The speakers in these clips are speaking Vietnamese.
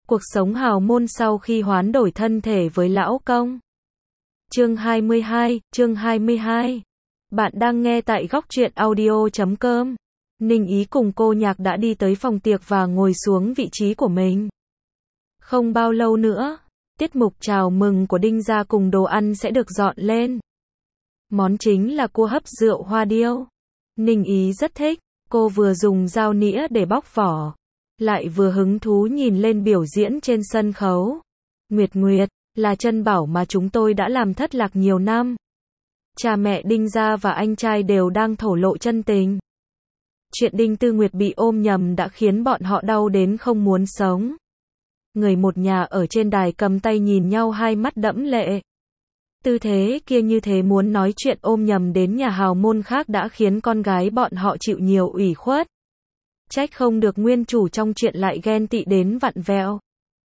Cuộc sống hào môn sau khi hoán đổi thân thể với lão công. Chương 22. Bạn đang nghe tại góc truyện audio.com. Ninh Ý cùng cô Nhạc đã đi tới phòng tiệc và ngồi xuống vị trí của mình. Không bao lâu nữa, tiết mục chào mừng của Đinh gia cùng đồ ăn sẽ được dọn lên. Món chính là cua hấp rượu hoa điêu. Ninh Ý rất thích, cô vừa dùng dao nĩa để bóc vỏ, lại vừa hứng thú nhìn lên biểu diễn trên sân khấu. Nguyệt Nguyệt, là chân bảo mà chúng tôi đã làm thất lạc nhiều năm. Cha mẹ Đinh gia và anh trai đều đang thổ lộ chân tình. Chuyện Đinh Tư Nguyệt bị ôm nhầm đã khiến bọn họ đau đến không muốn sống. Người một nhà ở trên đài cầm tay nhìn nhau, hai mắt đẫm lệ. Tư thế kia như thế muốn nói chuyện ôm nhầm đến nhà hào môn khác đã khiến con gái bọn họ chịu nhiều ủy khuất. Trách không được nguyên chủ trong chuyện lại ghen tị đến vặn vẹo.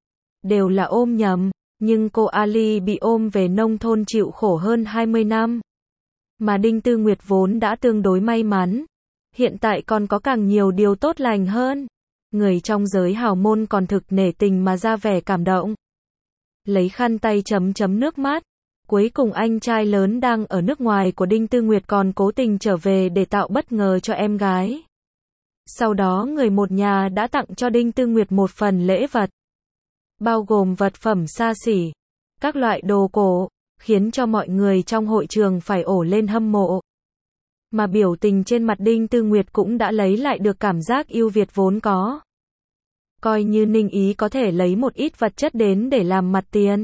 Đều là ôm nhầm, nhưng cô Ali bị ôm về nông thôn chịu khổ hơn 20 năm. Mà Đinh Tư Nguyệt vốn đã tương đối may mắn. Hiện tại còn có càng nhiều điều tốt lành hơn. Người trong giới hào môn còn thực nể tình mà ra vẻ cảm động. Lấy khăn tay chấm nước mắt. Cuối cùng anh trai lớn đang ở nước ngoài của Đinh Tư Nguyệt còn cố tình trở về để tạo bất ngờ cho em gái. Sau đó người một nhà đã tặng cho Đinh Tư Nguyệt một phần lễ vật. Bao gồm vật phẩm xa xỉ, các loại đồ cổ, khiến cho mọi người trong hội trường phải ổ lên hâm mộ. Mà biểu tình trên mặt Đinh Tư Nguyệt cũng đã lấy lại được cảm giác ưu việt vốn có. Coi như Ninh Ý có thể lấy một ít vật chất đến để làm mặt tiền.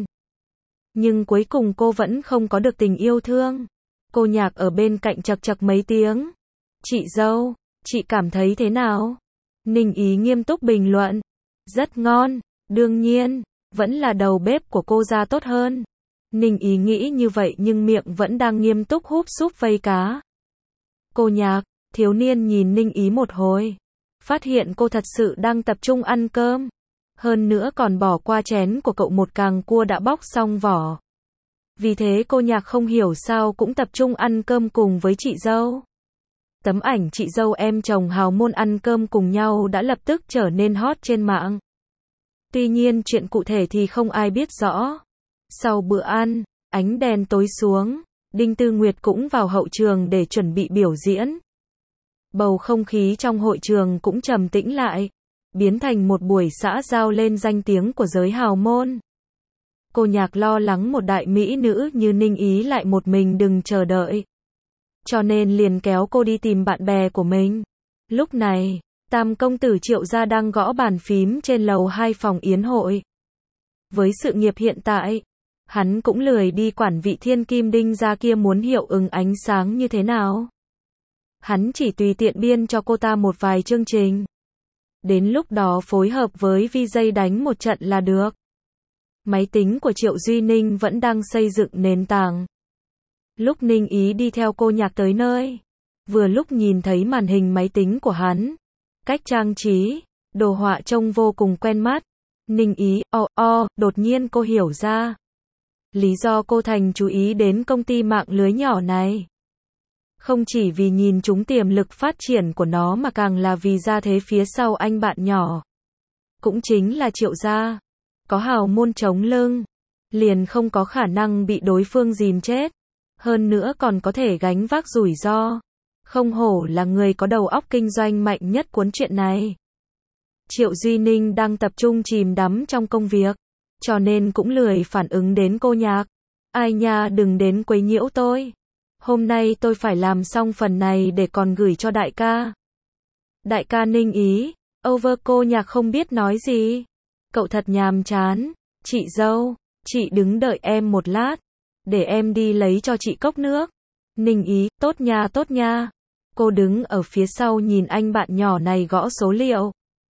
Nhưng cuối cùng cô vẫn không có được tình yêu thương. Cô Nhạc ở bên cạnh chật chật mấy tiếng. Chị dâu, chị cảm thấy thế nào? Ninh Ý nghiêm túc bình luận. Rất ngon, đương nhiên, vẫn là đầu bếp của cô ra tốt hơn. Ninh Ý nghĩ như vậy nhưng miệng vẫn đang nghiêm túc húp súp vây cá. Cô Nhạc, thiếu niên nhìn Ninh Ý một hồi. Phát hiện cô thật sự đang tập trung ăn cơm. Hơn nữa còn bỏ qua chén của cậu một càng cua đã bóc xong vỏ. Vì thế cô Nhạc không hiểu sao cũng tập trung ăn cơm cùng với chị dâu. Tấm ảnh chị dâu em chồng hào môn ăn cơm cùng nhau đã lập tức trở nên hot trên mạng. Tuy nhiên chuyện cụ thể thì không ai biết rõ. Sau bữa ăn, ánh đèn tối xuống, Đinh Tư Nguyệt cũng vào hậu trường để chuẩn bị biểu diễn. Bầu không khí trong hội trường cũng trầm tĩnh lại, biến thành một buổi xã giao lên danh tiếng của giới hào môn. Cô Nhạc lo lắng một đại mỹ nữ như Ninh Ý lại một mình đừng chờ đợi. Cho nên liền kéo cô đi tìm bạn bè của mình. Lúc này, Tam công tử Triệu gia đang gõ bàn phím trên lầu 2 phòng yến hội. Với sự nghiệp hiện tại, hắn cũng lười đi quản vị thiên kim Đinh gia kia muốn hiệu ứng ánh sáng như thế nào. Hắn chỉ tùy tiện biên cho cô ta một vài chương trình. Đến lúc đó phối hợp với VJ đánh một trận là được. Máy tính của Triệu Duy Ninh vẫn đang xây dựng nền tảng. Lúc Ninh Ý đi theo cô Nhạc tới nơi, vừa lúc nhìn thấy màn hình máy tính của hắn. Cách trang trí, đồ họa trông vô cùng quen mắt. Ninh Ý, đột nhiên cô hiểu ra. Lý do cô thành chú ý đến công ty mạng lưới nhỏ này. Không chỉ vì nhìn chúng tiềm lực phát triển của nó mà càng là vì gia thế phía sau anh bạn nhỏ. Cũng chính là Triệu gia. Có hào môn chống lưng, liền không có khả năng bị đối phương dìm chết. Hơn nữa còn có thể gánh vác rủi ro. Không hổ là người có đầu óc kinh doanh mạnh nhất cuốn chuyện này. Triệu Duy Ninh đang tập trung chìm đắm trong công việc, cho nên cũng lười phản ứng đến cô Nhạc. Ai nha, đừng đến quấy nhiễu tôi. Hôm nay tôi phải làm xong phần này để còn gửi cho đại ca. Đại ca Ninh Ý, over. Cô Nhạc không biết nói gì. Cậu thật nhàm chán. Chị dâu, chị đứng đợi em một lát, để em đi lấy cho chị cốc nước. Ninh Ý, tốt nha. Cô đứng ở phía sau nhìn anh bạn nhỏ này gõ số liệu.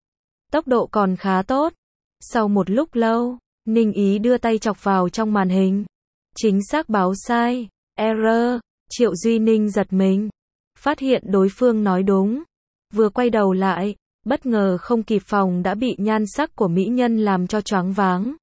Tốc độ còn khá tốt. Sau một lúc lâu, Ninh Ý đưa tay chọc vào trong màn hình. Chính xác báo sai. Error. Triệu Duy Ninh giật mình. Phát hiện đối phương nói đúng. Vừa quay đầu lại, bất ngờ không kịp phòng đã bị nhan sắc của mỹ nhân làm cho choáng váng.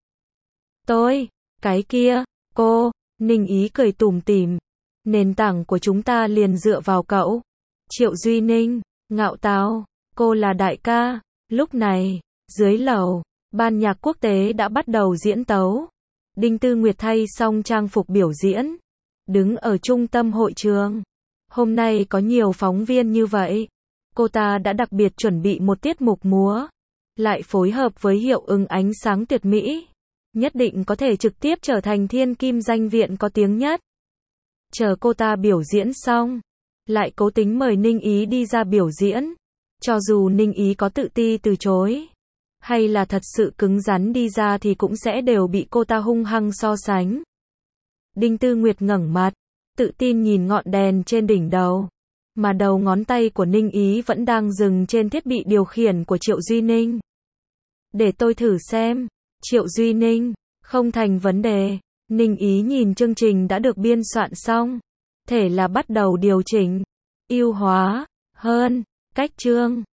Cái kia, cô, Ninh Ý cười tủm tỉm. Nền tảng của chúng ta liền dựa vào cậu. Triệu Duy Ninh, ngạo táo, cô là đại ca. Lúc này, dưới lầu, Ban nhạc quốc tế đã bắt đầu diễn tấu. Đinh Tư Nguyệt thay xong trang phục biểu diễn, đứng ở trung tâm hội trường. Hôm nay có nhiều phóng viên như vậy. Cô ta đã đặc biệt chuẩn bị một tiết mục múa, lại phối hợp với hiệu ứng ánh sáng tuyệt mỹ. Nhất định có thể trực tiếp trở thành thiên kim danh viện có tiếng nhất. Chờ cô ta biểu diễn xong, lại cố tính mời Ninh Ý đi ra biểu diễn. Cho dù Ninh Ý có tự ti từ chối, hay là thật sự cứng rắn đi ra thì cũng sẽ đều bị cô ta hung hăng so sánh. Đinh Tư Nguyệt ngẩng mặt, tự tin nhìn ngọn đèn trên đỉnh đầu, mà đầu ngón tay của Ninh Ý vẫn đang dừng trên thiết bị điều khiển của Triệu Duy Ninh. Để tôi thử xem. Triệu Duy Ninh, không thành vấn đề. Ninh Ý nhìn chương trình đã được biên soạn xong, thể là bắt đầu điều chỉnh, ưu hóa hơn cách chương.